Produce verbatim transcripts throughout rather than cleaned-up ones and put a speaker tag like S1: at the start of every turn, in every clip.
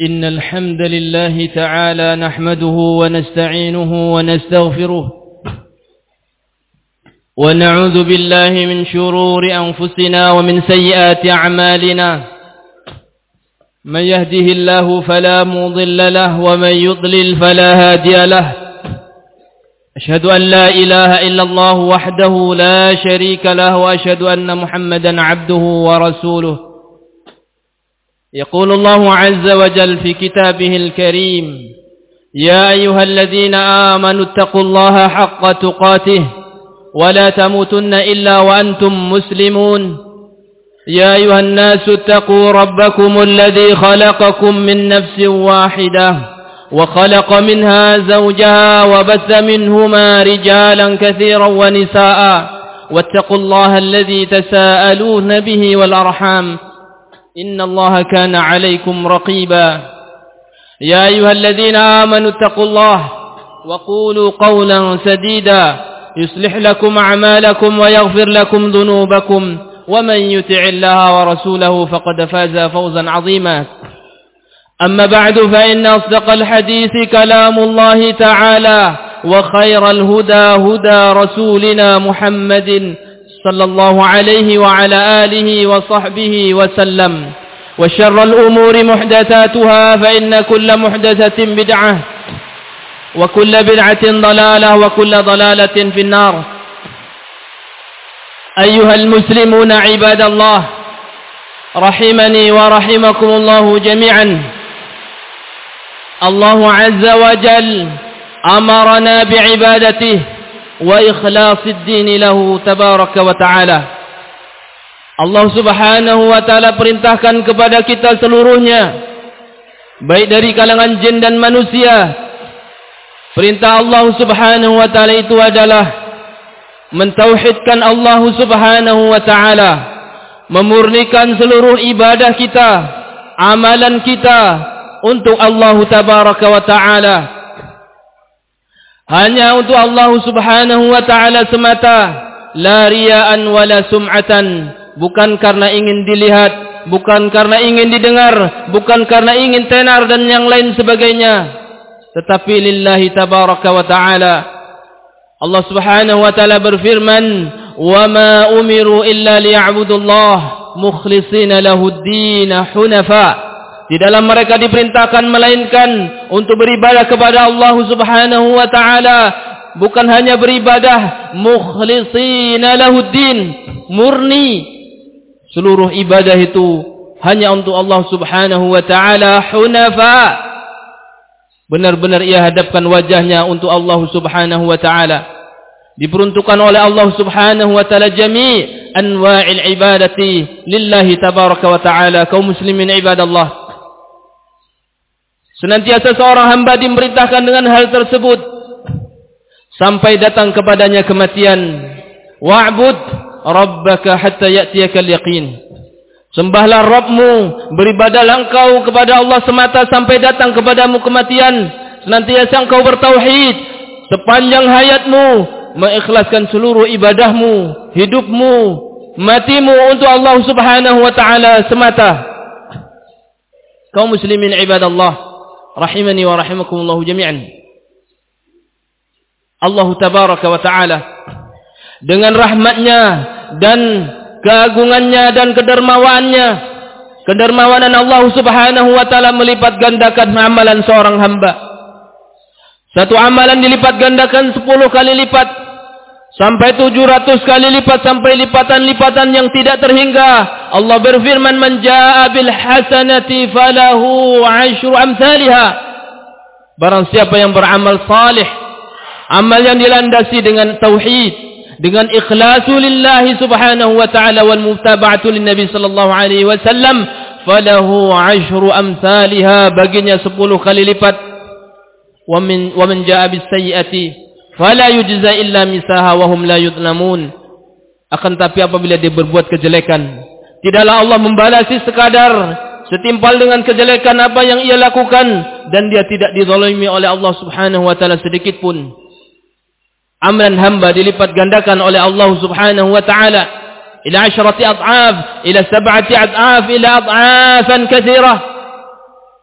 S1: إن الحمد لله تعالى نحمده ونستعينه ونستغفره ونعوذ بالله من شرور أنفسنا ومن سيئات أعمالنا من يهده الله فلا مضل له ومن يضلل فلا هادي له أشهد أن لا إله إلا الله وحده لا شريك له وأشهد أن محمدا عبده ورسوله يقول الله عز وجل في كتابه الكريم يا أيها الذين آمنوا اتقوا الله حق تقاته ولا تموتن إلا وأنتم مسلمون يا أيها الناس اتقوا ربكم الذي خلقكم من نفس واحدة وخلق منها زوجها وبث منهما رجالا كثيرا ونساء واتقوا الله الذي تساءلون به والأرحام إن الله كان عليكم رقيبا يا أيها الذين آمنوا اتقوا الله وقولوا قولا سديدا يصلح لكم أعمالكم ويغفر لكم ذنوبكم ومن يطع الله ورسوله فقد فاز فوزا عظيما أما بعد فإن أصدق الحديث كلام الله تعالى وخير الهدى هدى رسولنا محمد صلى الله عليه وعلى آله وصحبه وسلم وشر الأمور محدثاتها فإن كل محدثة بدعة وكل بدعة ضلالة وكل ضلالة في النار أيها المسلمون عباد الله رحمني ورحمكم الله جميعا الله عز وجل أمرنا بعبادته وإخلاص الدين له تبارك وتعالى. Allah subhanahu wa ta'ala perintahkan kepada kita seluruhnya, baik dari kalangan jin dan manusia. Perintah Allah subhanahu wa ta'ala itu adalah mentauhidkan Allah subhanahu wa ta'ala, memurnikan seluruh ibadah kita, amalan kita untuk Allah tabaraka wa ta'ala, hanya untuk Allah subhanahu wa ta'ala semata, la riya'an wala sum'atan, bukan karena ingin dilihat, bukan karena ingin didengar, bukan karena ingin tenar dan yang lain sebagainya, tetapi lillahi tabaraka wa ta'ala. Allah subhanahu wa ta'ala berfirman, wa ma umiru illa liya'budullah mukhlishina lahud-din hunafa. Tidaklah mereka diperintahkan melainkan untuk beribadah kepada Allah subhanahu wa ta'ala, bukan hanya beribadah mukhlishina lahud-din, murni seluruh ibadah itu hanya untuk Allah subhanahu wa ta'ala, hunafa, benar-benar ia hadapkan wajahnya untuk Allah subhanahu wa ta'ala. Diperuntukkan oleh Allah subhanahu wa ta'ala jami' anwa'il ibadati lillahi tabaraka wa ta'ala. Kaum muslimin ibadallah, senantiasa seorang hamba diperintahkan dengan hal tersebut sampai datang kepadanya kematian. Wa'bud rabbaka hatta ya'tiyakal yaqin. Sembahlah Rabbmu, beribadahlah engkau kepada Allah semata sampai datang kepadamu kematian. Senantiasa engkau bertauhid sepanjang hayatmu, mengikhlaskan seluruh ibadahmu, hidupmu, matimu untuk Allah subhanahu wa ta'ala semata. Kaum muslimin ibadallah, rahimani wa rahimakumullahu jami'an. Allah tabaraka wa ta'ala dengan rahmatnya dan keagungannya dan kedermawaannya, kedermawanan Allah subhanahu wa ta'ala melipat gandakan amalan seorang hamba. Satu amalan dilipat gandakan sepuluh kali lipat, sampai tujuh ratus kali lipat, sampai lipatan-lipatan yang tidak terhingga. Allah berfirman, man jaa bil hasanati falahu ashru amsalha. Barang siapa yang beramal salih, amal yang dilandasi dengan tauhid, dengan ikhlasu lillahi subhanahu wa ta'ala wal muttaba'atu lin nabi sallallahu alaihi wasallam, falahu ashru amsalha, baginya sepuluh kali lipat. Wa min wa man jaa bis sayyi'ati fala yujza illa misaha wa hum la yudlamun. Akan tapi apabila dia berbuat kejelekan, tidaklah Allah membalasi sekadar setimpal dengan kejelekan apa yang ia lakukan, dan dia tidak dizalimi oleh Allah subhanahu wa ta'ala sedikit pun. Amalan hamba dilipat gandakan oleh Allah subhanahu wa ta'ala ila asyrati ad'af, ila sab'ati ad'af, ila ad'afan katsirah.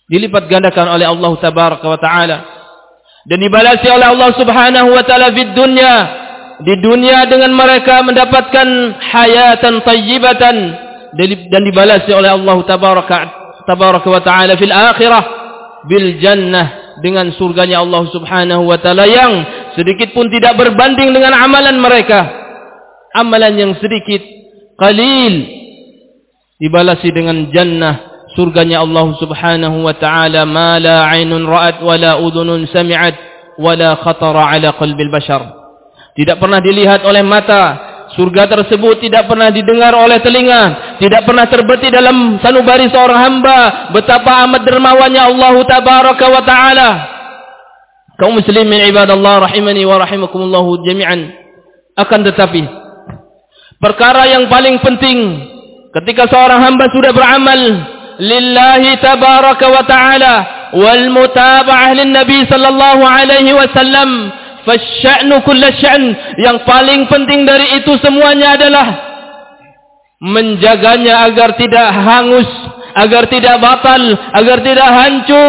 S1: dilipat gandakan oleh Allah tabaraka wa taala dan dibalasi oleh Allah subhanahu wa taala di dunia di dunia dengan mereka mendapatkan hayatan tayyibatan dan dibalasi oleh Allah tabaraka tabaraka wa taala fil akhirah bil jannah dengan surganya Allah subhanahu wa taala yang sedikit pun tidak berbanding dengan amalan mereka, amalan yang sedikit qalil dibalasi dengan jannah surganya Allah subhanahu wa ta'ala ma la aynun ra'at wa la udhunun sami'at wa la khatara ala qalbil bashar. Tidak pernah dilihat oleh mata, surga tersebut tidak pernah didengar oleh telinga, tidak pernah terbetik dalam sanubari seorang hamba betapa amat dermawannya Allah tabaraka wa ta'ala. Kaum muslimin ibadallah rahimani wa rahimakumullah jami'an. Akan tetapi perkara yang paling penting ketika seorang hamba sudah beramal lillahi tabaraka wa ta'ala wal mutaba'ah lin nabi sallallahu alaihi wasallam fasya'nu kullu sya'n, yang paling penting dari itu semuanya adalah menjaganya agar tidak hangus, agar tidak batal, agar tidak hancur.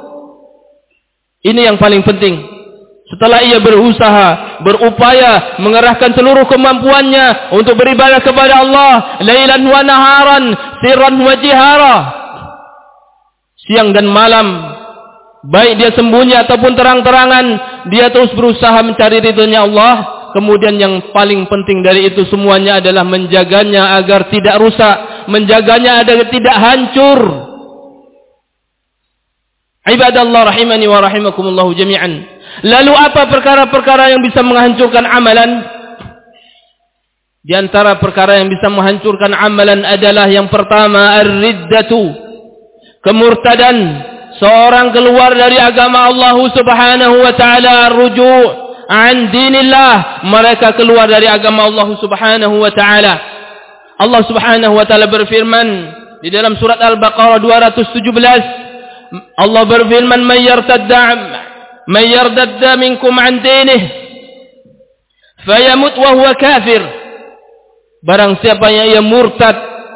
S1: Ini yang paling penting. Setelah ia berusaha, berupaya mengerahkan seluruh kemampuannya untuk beribadah kepada Allah lailan wa naharan, sirran wa jihara, siang dan malam, baik dia sembunyi ataupun terang-terangan, dia terus berusaha mencari ridhonya Allah. Kemudian yang paling penting dari itu semuanya adalah menjaganya agar tidak rusak, menjaganya agar tidak hancur. Ibadallah rahimani wa rahimakumullah jami'an. Lalu apa perkara-perkara yang bisa menghancurkan amalan? Di antara perkara yang bisa menghancurkan amalan adalah yang pertama ar-riddatu, kemurtadan, seorang keluar dari agama Allah subhanahu wa ta'ala, ar-ruju' an dinillah, mereka keluar dari agama Allah subhanahu wa ta'ala. Allah subhanahu wa ta'ala berfirman di dalam surat Al-Baqarah dua ratus tujuh belas, Allah berfirman man yartadda man yartadda minkum an dinih fayamut wa huwa kafir, barang siapa yang ia murtad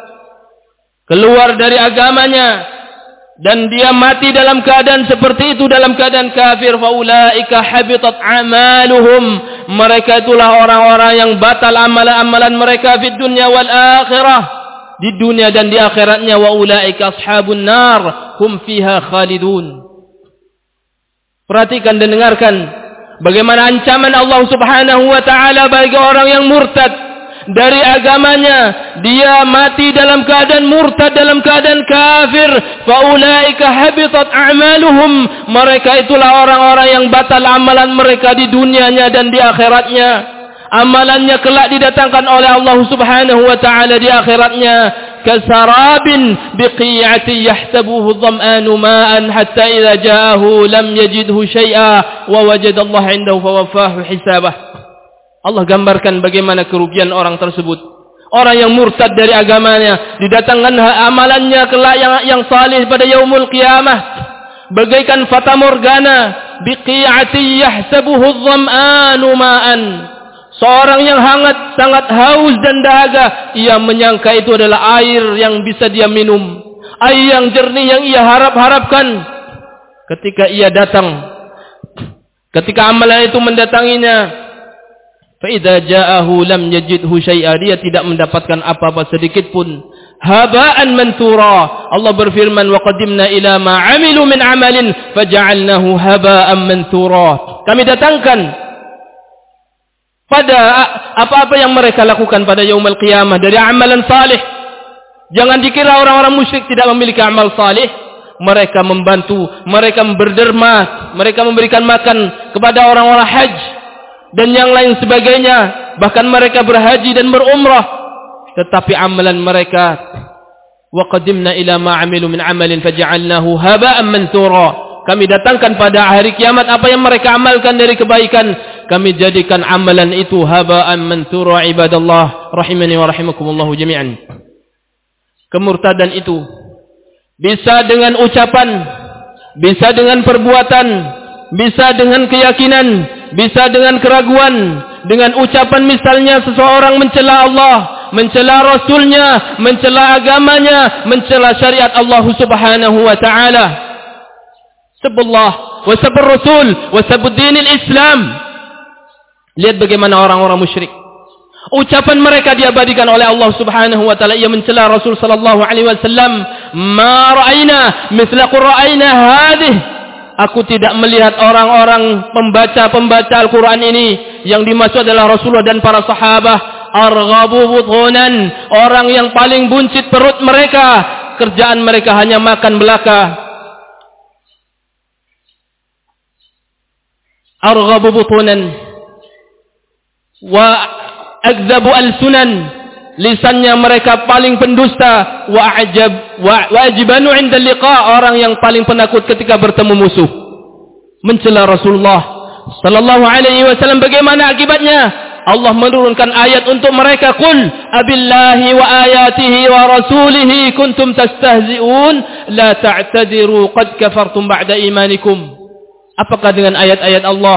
S1: keluar dari agamanya dan dia mati dalam keadaan seperti itu, dalam keadaan kafir, faulaika habitat amaluhum, mereka itulah orang-orang yang batal amalan-amalan mereka di dunia wal akhirah, di dunia dan di akhiratnya, wa ulaika ashabun nar hum fiha khalidun. Perhatikan dan dengarkan bagaimana ancaman Allah subhanahu wa ta'ala bagi orang yang murtad dari agamanya, dia mati dalam keadaan murtad, dalam keadaan kafir, faulaika habitat a'maluhum, mereka itulah orang-orang yang batal amalan mereka di dunianya dan di akhiratnya. Amalannya kelak didatangkan oleh Allah subhanahu wa ta'ala di akhiratnya kasarabin biqi'ati yahtabuhu dham'anu ma'an hatta idza ja'ahu lam yajidhu syai'a wa wajada Allah 'indahu fawaffahu hisabah. Allah gambarkan bagaimana kerugian orang tersebut, orang yang murtad dari agamanya, didatangkan amalannya kelak yang yang salih pada yaumul qiyamah bagaikan fata morgana, biqi'ati yahtabuhu dham'anu ma'an, seorang yang hangat, sangat haus dan dahaga, ia menyangka itu adalah air yang bisa dia minum, air yang jernih yang ia harap-harapkan. Ketika ia datang, ketika amalan itu mendatanginya, fa idza ja'ahu lam yajidhu syai'a, dia tidak mendapatkan apa-apa sedikit pun, haba'an mansura. Allah berfirman wa qadimna ila ma 'amilu min 'amalin faja'alnahu haba'an mansura, kami datangkan pada apa-apa yang mereka lakukan pada yaumul qiyamah dari amalan salih. Jangan dikira orang-orang musyrik tidak memiliki amal salih. Mereka membantu, mereka berderma, mereka memberikan makan kepada orang-orang haji dan yang lain sebagainya, bahkan mereka berhaji dan berumrah. Tetapi amalan mereka, wa qadimna ila ma 'amilu min 'amalin faj'alnahu haba'an mansura, kami datangkan pada hari kiamat apa yang mereka amalkan dari kebaikan, kami jadikan amalan itu haba'an mansura. Ibadallah rahimani wa rahimakumullah jami'an. Kemurtadan itu bisa dengan ucapan, bisa dengan perbuatan, bisa dengan keyakinan, bisa dengan keraguan. Dengan ucapan misalnya seseorang mencela Allah, mencela Rasulnya, mencela agamanya, mencela syariat Allah subhanahu wa ta'ala. Sabullah wa sabur Rasul wa sabud dinil Islam. Lihat bagaimana orang-orang musyrik. Ucapan mereka diabadikan oleh Allah Subhanahu wa taala. Ia mencela Rasul sallallahu alaihi wasallam, "Ma ra'ayna mithla qur'aina hadhihi." Aku tidak melihat orang-orang pembaca-pembaca Al-Qur'an ini yang dimaksud adalah Rasulullah dan para sahabat, arghabu butunan, orang yang paling buncit perut mereka, kerjaan mereka hanya makan belaka. Arghabu butunan wa akdzabu al-sunan, lisannya mereka paling pendusta, wa ajab wa wajibanu 'inda liqa, orang yang paling penakut ketika bertemu musuh. Mencela Rasulullah sallallahu alaihi wasallam. Bagaimana akibatnya? Allah menurunkan ayat untuk mereka, qul abillahi wa ayatihi wa rasulihi kuntum tastahzi'un la ta'tadiru qad kafartum ba'da imanikum. Apakah dengan ayat-ayat Allah?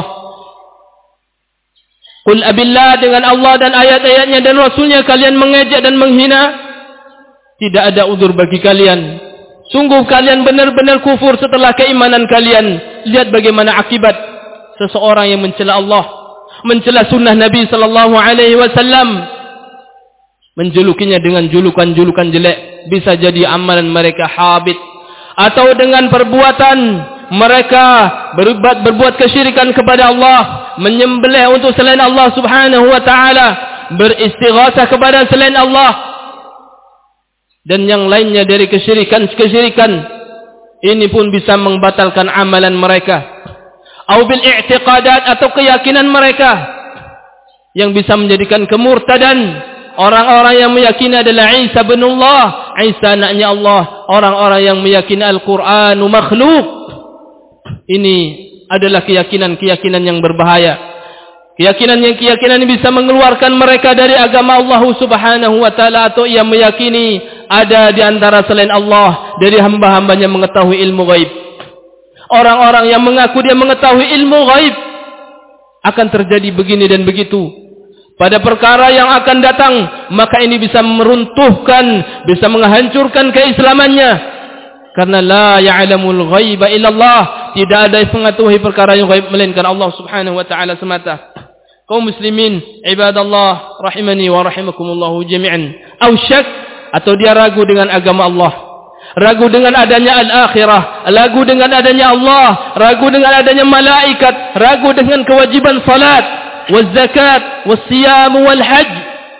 S1: Qul abillah, dengan Allah dan ayat-ayatnya dan Rasulnya kalian mengejek dan menghina, tidak ada udzur bagi kalian. Sungguh kalian benar-benar kufur setelah keimanan kalian. Lihat bagaimana akibat seseorang yang mencela Allah, mencela sunnah Nabi sallallahu alaihi wasallam, menjulukinya dengan julukan-julukan jelek. Bisa jadi amalan mereka habit, atau dengan perbuatan mereka berbuat, berbuat kesyirikan kepada Allah, menyembelih untuk selain Allah Subhanahu wa taala, beristighatsah kepada selain Allah, dan yang lainnya dari kesyirikan-kesyirikan. Ini pun bisa membatalkan amalan mereka. Au bil i'tiqadat, atau keyakinan mereka yang bisa menjadikan kemurtadan. Orang-orang yang meyakini adalah Isa bin Allah, Isa anaknya Allah. Orang-orang yang meyakini Al-Qur'an makhluk. Ini adalah keyakinan-keyakinan yang berbahaya. Keyakinan yang keyakinan ini bisa mengeluarkan mereka dari agama Allah Subhanahu wa taala, atau ia meyakini ada di antara selain Allah dari hamba-hambanya mengetahui ilmu gaib. Orang-orang yang mengaku dia mengetahui ilmu gaib, akan terjadi begini dan begitu pada perkara yang akan datang, maka ini bisa meruntuhkan, bisa menghancurkan keislamannya. Karena la ya'lamul ghaiba illallah, tidak ada yang mengetahui perkara yang gaib melainkan Allah Subhanahu wa taala semata. Kaum muslimin ibadallah rahimani wa rahimakumullah jami'an. Au syak, atau dia ragu dengan agama Allah, ragu dengan adanya al-akhirah, ragu dengan adanya Allah, ragu dengan adanya malaikat, ragu dengan kewajiban salat, waz zakat, was siyam wal hajj.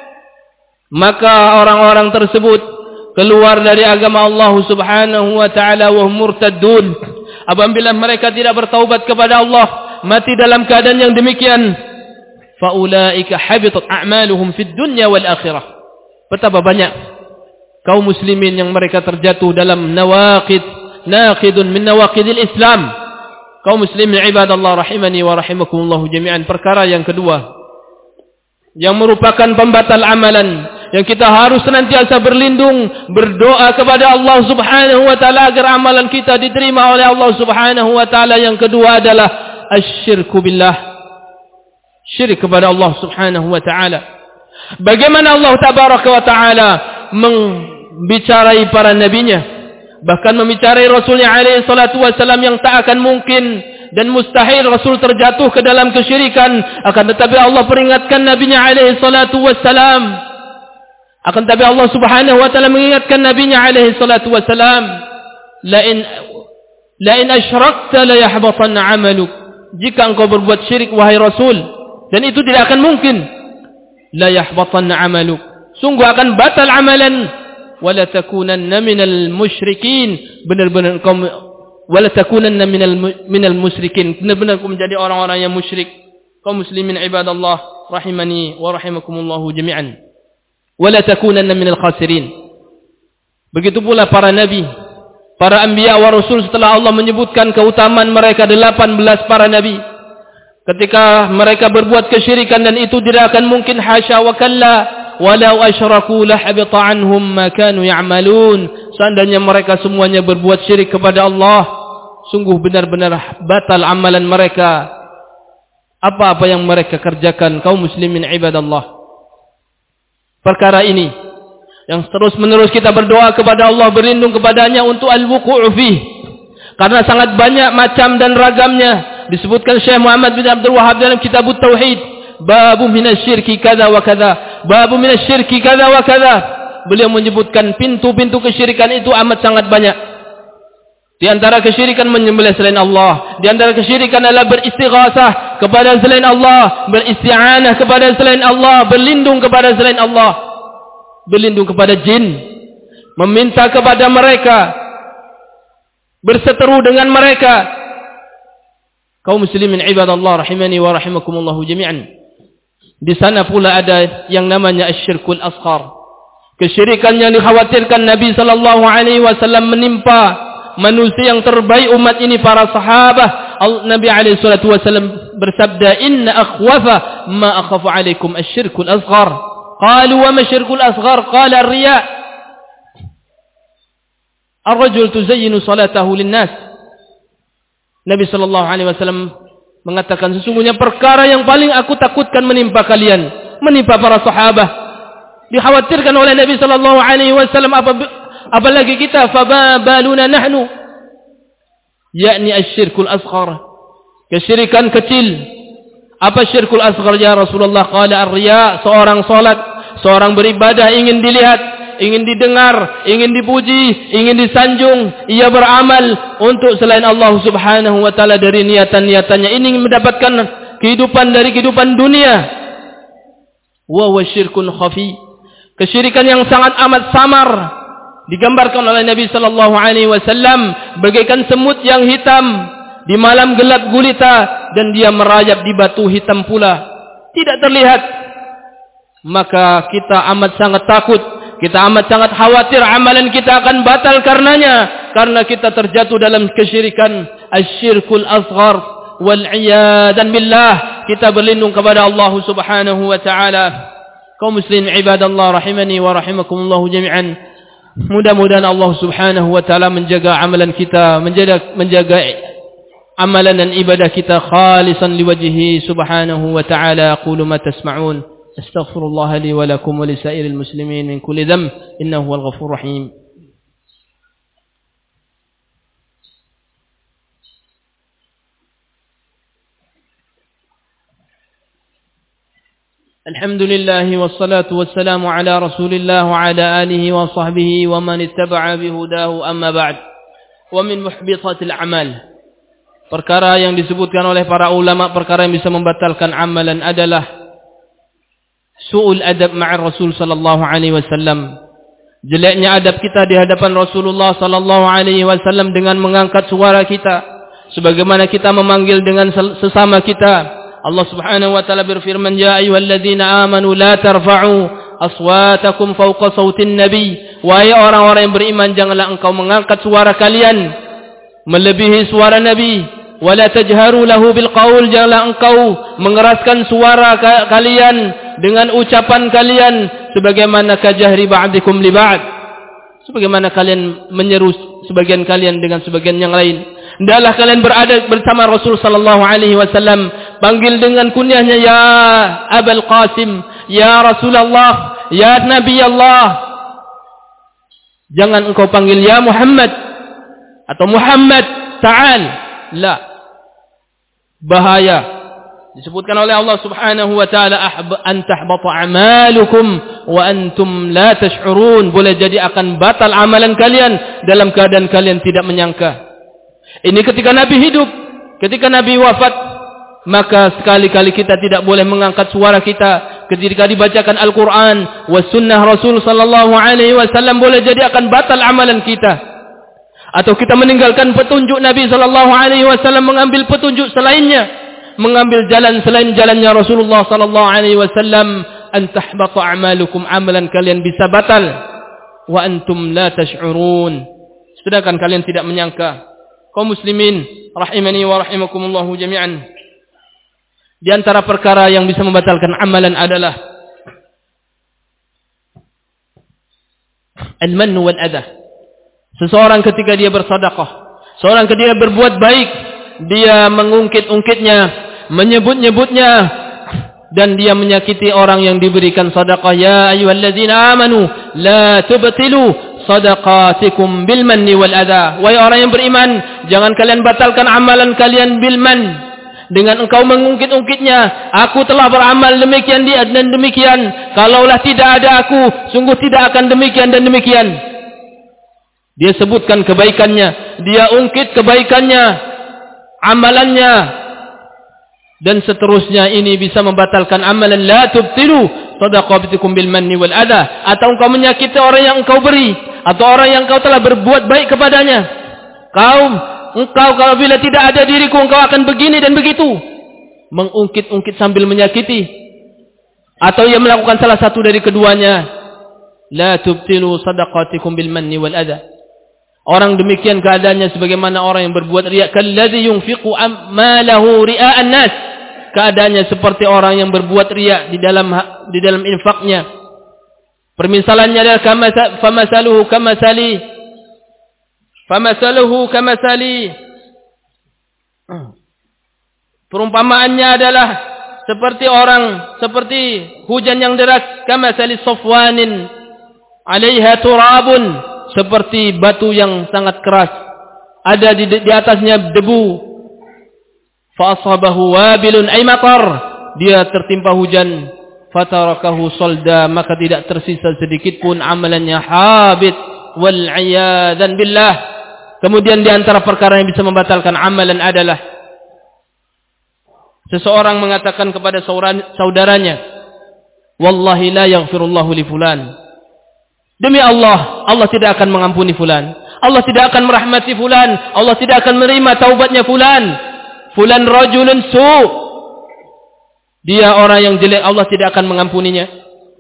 S1: Maka orang-orang tersebut keluar dari agama Allah Subhanahu wa taala wa murtaddun. Apabila mereka tidak bertaubat kepada Allah, mati dalam keadaan yang demikian, faulaika habitat a'maluhum fid dunya wal akhirah. Betapa banyak kaum muslimin yang mereka terjatuh dalam nawaqid, naqidun min nawaqidil Islam. Kaum muslimin ibadallah rahimani wa rahimakumullah jami'an. Perkara yang kedua yang merupakan pembatal amalan, yang kita harus senantiasa berlindung, berdoa kepada Allah Subhanahu wa taala agar amalan kita diterima oleh Allah Subhanahu wa taala. Yang kedua adalah asyirku billah, syirik kepada Allah Subhanahu wa taala. Bagaimana Allah tabaraka wa taala membicarai para nabinya, bahkan membicarai Rasulnya alaihi salatu wasallam, yang tak akan mungkin dan mustahil Rasul terjatuh ke dalam kesyirikan. Akan tetapi Allah peringatkan nabinya alaihi salatu wassalam. Akan tetapi Allah Subhanahu wa taala mengingatkan nabinya alaihi salatu wassalam, la in la in asyrakta la yahbatanna 'amaluk. Jika engkau berbuat syirik wahai Rasul, dan itu tidak akan mungkin, la yahbatanna 'amaluk, sungguh akan batal amalan, wala takunanna minal musyrikin, benar-benar engkau wala takunanna minal minal musyrikin, benar-benar engkau menjadi orang-orang yang musyrik. Kaum muslimin ibadallah rahimani wa rahimakumullah jami'an. Wala takunanna minal khasirin. Begitu pula para nabi, para anbiya wa rasul, setelah Allah menyebutkan keutamaan mereka delapan belas para nabi, ketika mereka berbuat kesyirikan dan itu tidak akan mungkin, hasya wa kalla, walau asyraku lahabita anhum ma kanu ya'malun. Seandainya mereka semuanya berbuat syirik kepada Allah, sungguh benar-benar batal amalan mereka, apa-apa yang mereka kerjakan. Kaum muslimin ibadallah, perkara ini yang terus menerus kita berdoa kepada Allah, berlindung kepadanya untuk al-wuqu'u fih, Karena sangat banyak macam dan ragamnya. Disebutkan Syekh Muhammad bin Abdul Wahhab dalam kitab Tauhid, babu minasyirki kada wa kada, babu minasyirki kada wa kada. Beliau menyebutkan pintu-pintu kesyirikan itu amat sangat banyak. Di antara kesyirikan menyembelih selain Allah, di antara kesyirikan adalah beristighatsah kepada selain Allah, beristi'anah kepada selain Allah, berlindung kepada selain Allah, berlindung kepada jin, meminta kepada mereka, berseteru dengan mereka. Kaum muslimin ibadallah rahimani wa rahimakumullah jami'an. Di sana pula ada yang namanya asyirkul asghar. Kesyirikan yang dikhawatirkan Nabi sallallahu alaihi wasallam menimpa manusia yang terbaik umat ini, para sahabat. Nabi alaihi salatu wasallam bersabda, "Inna akhwafa ma akhafu alaikum asyirkul asghar." Qalu wa ma asyirkul asghar? Qala ar-riya. Ar-rajul tuzayyinu salatahu lin-nas. Nabi sallallahu alaihi wasallam mengatakan, sesungguhnya perkara yang paling aku takutkan menimpa kalian, menimpa para sahabat. Dikhawatirkan oleh Nabi sallallahu alaihi wasallam, apalagi kita, fababaluna nahnu, yakni asyirkul asghar, kesyirikan kecil. Apa syirkul asghar ya Rasulullah? Qala ar-riya, seorang salat, seorang beribadah ingin dilihat, ingin didengar, ingin dipuji, ingin disanjung. Ia beramal untuk selain Allah subhanahu wa ta'ala dari niatan-niatannya, ingin mendapatkan kehidupan dari kehidupan dunia. Wa huwa syirkun khafi, kesyirikan yang sangat amat samar. Digambarkan oleh Nabi sallallahu alaihi wasallam bagaikan semut yang hitam di malam gelap gulita, dan dia merayap di batu hitam pula, tidak terlihat. Maka kita amat sangat takut, kita amat sangat khawatir amalan kita akan batal karenanya, karena kita terjatuh dalam kesyirikan asyirkul asghar wal iyadan billah. Kita berlindung kepada Allah subhanahu wa ta'ala. Kaum muslimin ibadallah rahimani wa rahimakumullah jami'an. Mudah-mudahan Allah subhanahu wa ta'ala menjaga amalan kita, menjaga, menjaga amalan dan ibadah kita khalisan liwajhihi subhanahu wa ta'ala. Aqulu ma tasma'un, astaghfirullah li wa lakum wa li sa'iril muslimin min kulli dhanb, innahu huwal ghafurur rahim. Alhamdulillah wassalatu wassalamu ala Rasulillah wa ala alihi wa sahbihi wa man ittaba'a bihudahu, amma ba'd. Wa min muhbitatil amal, perkara yang disebutkan oleh para ulama, perkara yang bisa membatalkan amalan adalah su'ul adab ma'ar Rasul sallallahu alaihi wasallam. Jeleknya adab kita di hadapan Rasulullah sallallahu alaihi wasallam dengan mengangkat suara kita sebagaimana kita memanggil dengan sesama kita. Allah subhanahu wa ta'ala berfirman, ya ayyuhalladzina amanu la tarfa'u aswatakum fawqa sautin nabi. Wahai orang-orang yang beriman, janganlah engkau mengangkat suara kalian melebihi suara Nabi. Wala tajharu lahu bil qaul, janganlah engkau mengeraskan suara ka kalian dengan ucapan kalian sebagaimana kajahri ba'dikum li ba'd, sebagaimana kalian menyeru sebagian kalian dengan sebagian yang lain. Hendaklah kalian berada bersama Rasul sallallahu alaihi wasallam, panggil dengan kunyahnya ya Abul Qasim, ya Rasulullah, ya Nabi Allah. Jangan engkau panggil ya Muhammad atau Muhammad ta'al, la, bahaya. Disebutkan oleh Allah subhanahu wa ta'ala, an tahbata a'malukum wa antum la tash'urun, boleh jadi akan batal amalan kalian dalam keadaan kalian tidak menyangka. Ini ketika Nabi hidup, ketika Nabi wafat, maka sekali-kali kita tidak boleh mengangkat suara kita ketika dibacakan Al-Quran wa sunnah Rasul sallallahu alaihi wasallam, boleh jadi akan batal amalan kita. Atau kita meninggalkan petunjuk Nabi sallallahu alaihi wasallam, mengambil petunjuk selainnya, mengambil jalan selain jalannya Rasulullah sallallahu alaihi wasallam, an tahbata a'malukum, amalan kalian bisa batal, wa antum la tash'urun, sedangkan kalian tidak menyangka. Kaum muslimin rahimani wa rahimakumullah jami'an, di antara perkara yang bisa membatalkan amalan adalah al-mann wal adha. Seseorang ketika dia bersedekah, seorang ketika dia berbuat baik, dia mengungkit-ungkitnya, menyebut-nyebutnya, dan dia menyakiti orang yang diberikan sedekah. Ya ayyuhalladzina amanu la tubtilu sadaqatikum bil manni wal adha. Wahai orang yang beriman, jangan kalian batalkan amalan kalian bil man, dengan engkau mengungkit-ungkitnya. Aku telah beramal demikian dan demikian, kalaulah tidak ada aku, sungguh tidak akan demikian dan demikian. Dia sebutkan kebaikannya, dia ungkit kebaikannya, amalannya, dan seterusnya. Ini bisa membatalkan amalan. La tubtilu sadaqatikum bil manni wal adha. Atau engkau menyakiti orang yang engkau beri, atau orang yang engkau telah berbuat baik kepadanya. Kaum engkau kalau bila tidak ada diriku, engkau akan begini dan begitu. Mengungkit-ungkit sambil menyakiti. Atau ia melakukan salah satu dari keduanya. La tubtilu sadaqatikum bil manni wal adha. Orang demikian keadaannya sebagaimana orang yang berbuat riya. Kalladzi yunfiqu malahu ria'an nas. Keadaannya seperti orang yang berbuat riya di dalam di dalam infaknya. Permisalannya adalah kama famasaluhu kamasali famasaluhu kamasali. Perumpamaannya adalah seperti orang seperti hujan yang deras, kamasali safwanin 'alaiha turabun, seperti batu yang sangat keras, ada di, di atasnya debu. Fa asabahu wabilun ay matar, dia tertimpa hujan. Fatarakahu solda, maka tidak tersisa sedikit pun amalannya, habit wal iyadzan billah. Kemudian di antara perkara yang bisa membatalkan amalan adalah seseorang mengatakan kepada saudaranya, wallahi la yaghfirullahu li fulan. Demi Allah, Allah tidak akan mengampuni fulan. Allah tidak akan merahmati fulan. Allah tidak akan menerima taubatnya fulan. Fulan rajulun su'. Dia orang yang jelek, Allah tidak akan mengampuninya.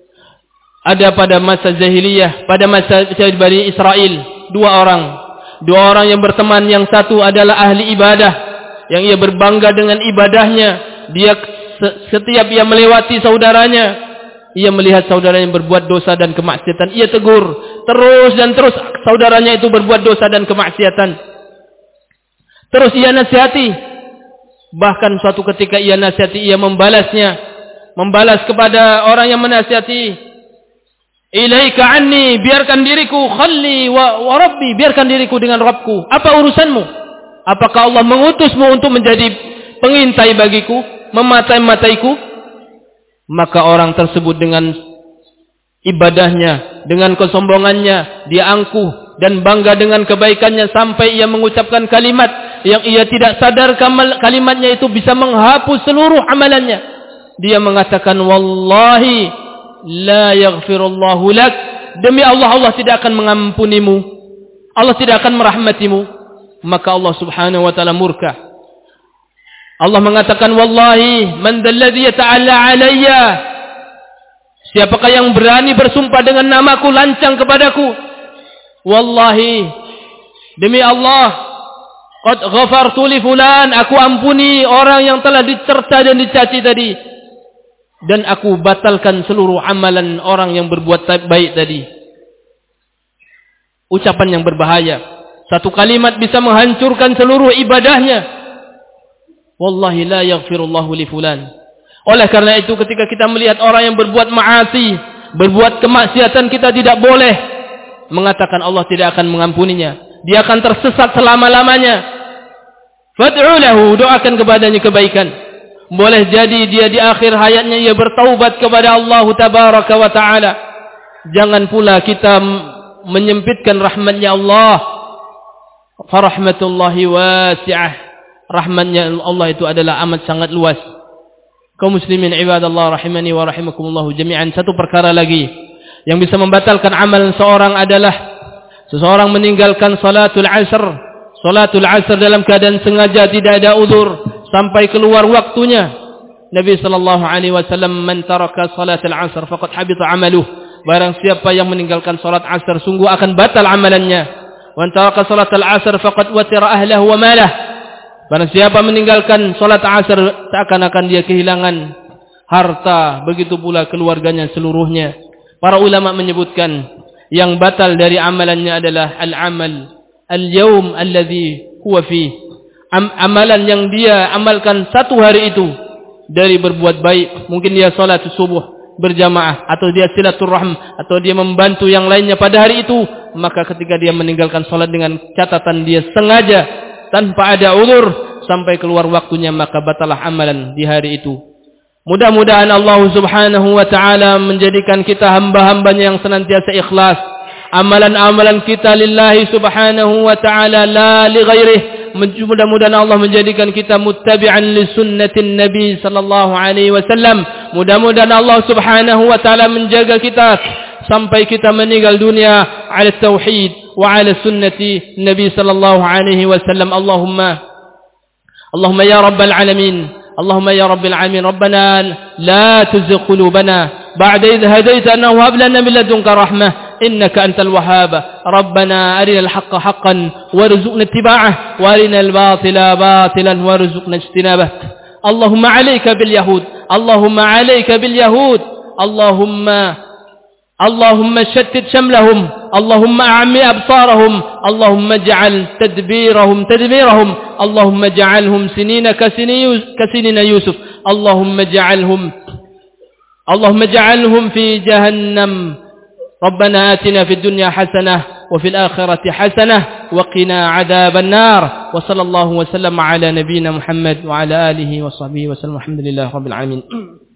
S1: Ada pada masa jahiliyah, pada masa Bani Israel, dua orang. Dua orang yang berteman, yang satu adalah ahli ibadah, yang ia berbangga dengan ibadahnya. Dia setiap ia melewati saudaranya, ia melihat saudaranya berbuat dosa dan kemaksiatan, ia tegur terus dan terus saudaranya itu berbuat dosa dan kemaksiatan. Terus ia nasihati. Bahkan suatu ketika ia nasihati, ia membalasnya, membalas kepada orang yang menasihati, ilaika anni, biarkan diriku, khalli wa, wa rabbi, biarkan diriku dengan Rabbku. Apa urusanmu? Apakah Allah mengutusmu untuk menjadi pengintai bagiku, mematai-mataiku? Maka orang tersebut dengan ibadahnya, dengan kesombongannya, dia angkuh dan bangga dengan kebaikannya, sampai ia mengucapkan kalimat yang ia tidak sadar kalimatnya itu bisa menghapus seluruh amalannya. Dia mengatakan, wallahi la yaghfirullahu lak, demi Allah, Allah tidak akan mengampunimu, Allah tidak akan merahmatimu. Maka Allah subhanahu wa ta'ala murka. Allah mengatakan, wallahi man dalladhi yata'alla alayya, siapakah yang berani bersumpah dengan namaku, lancang kepadaku. Wallahi, demi Allah, qad ghafartu li fulan, aku ampuni orang yang telah dicerca dan dicaci tadi, dan aku batalkan seluruh amalan orang yang berbuat baik tadi. Ucapan yang berbahaya. Satu kalimat bisa menghancurkan seluruh ibadahnya. Wallahi la yaghfirullahu li fulan. Oleh karena itu, ketika kita melihat orang yang berbuat ma'asi, berbuat kemaksiatan, kita tidak boleh mengatakan Allah tidak akan mengampuninya, dia akan tersesat selama-lamanya. Fad'u lahu, doakan kepadanya kebaikan. Boleh jadi dia di akhir hayatnya ia bertaubat kepada Allah tabaraka wa ta'ala. Jangan pula kita menyempitkan rahmatnya Allah. Farahmatullahi wasi'ah, rahmatnya Allah itu adalah amat sangat luas. Kaum muslimin ibadallah rahimani wa rahimakumullah jami'an. Satu perkara lagi yang bisa membatalkan amalan seorang adalah seseorang meninggalkan salatul asr. Salatul asr dalam keadaan sengaja, tidak ada uzur, sampai keluar waktunya. Nabi sallallahu alaihi wasallam, man taraka salatul asr faqad habita amaluh. Barang siapa yang meninggalkan salat asar, sungguh akan batal amalannya. Man taraka salatul asr faqad watira ahlahu wa malah. Barang siapa meninggalkan salat asar, seakan-akan dia kehilangan harta, begitu pula keluarganya seluruhnya. Para ulama menyebutkan yang batal dari amalannya adalah al-amal al-yawm alladhi huwa fi, Am amalan yang dia amalkan satu hari itu dari berbuat baik. Mungkin dia salat subuh, berjamaah, atau dia silaturahim, atau dia membantu yang lainnya pada hari itu, maka ketika dia meninggalkan salat dengan catatan dia sengaja tanpa ada uzur sampai keluar waktunya, maka batalah amalan di hari itu. Mudah-mudahan Allah Subhanahu wa taala menjadikan kita hamba-hambanya yang senantiasa ikhlas. Amalan-amalan kita lillahi Subhanahu wa taala, la li ghairihi. Mudah-mudahan Allah menjadikan kita muttabi'an li sunnatin Nabi sallallahu alaihi wasallam. Mudah-mudahan Allah Subhanahu wa taala menjaga kita sampai kita meninggal dunia ala tauhid wa ala sunnati Nabi sallallahu alaihi wasallam. Allahumma Allahumma ya rabbal alamin, Allahumma ya rabbil alamin, Rabbana la tuzigh qulubana ba'da idh hadaytana wa hab lana min ladunka rahmah إنك أنت الوهاب ربنا أرنا الحق حقا وارزقنا اتباعه وأرنا الباطل باطلا وارزقنا اجتنابه اللهم عليك باليهود اللهم عليك باليهود اللهم اللهم شتت شملهم اللهم أعمي أبصارهم اللهم اجعل تدبيرهم تدميرهم اللهم اجعلهم سنين كسنين يوسف اللهم اجعلهم اللهم اجعلهم في جهنم ربنا آتنا في الدنيا حسنة وفي الآخرة حسنة وقنا عذاب النار وصلى الله وسلم على نبينا محمد وعلى آله وصحبه وسلم الحمد لله رب العالمين.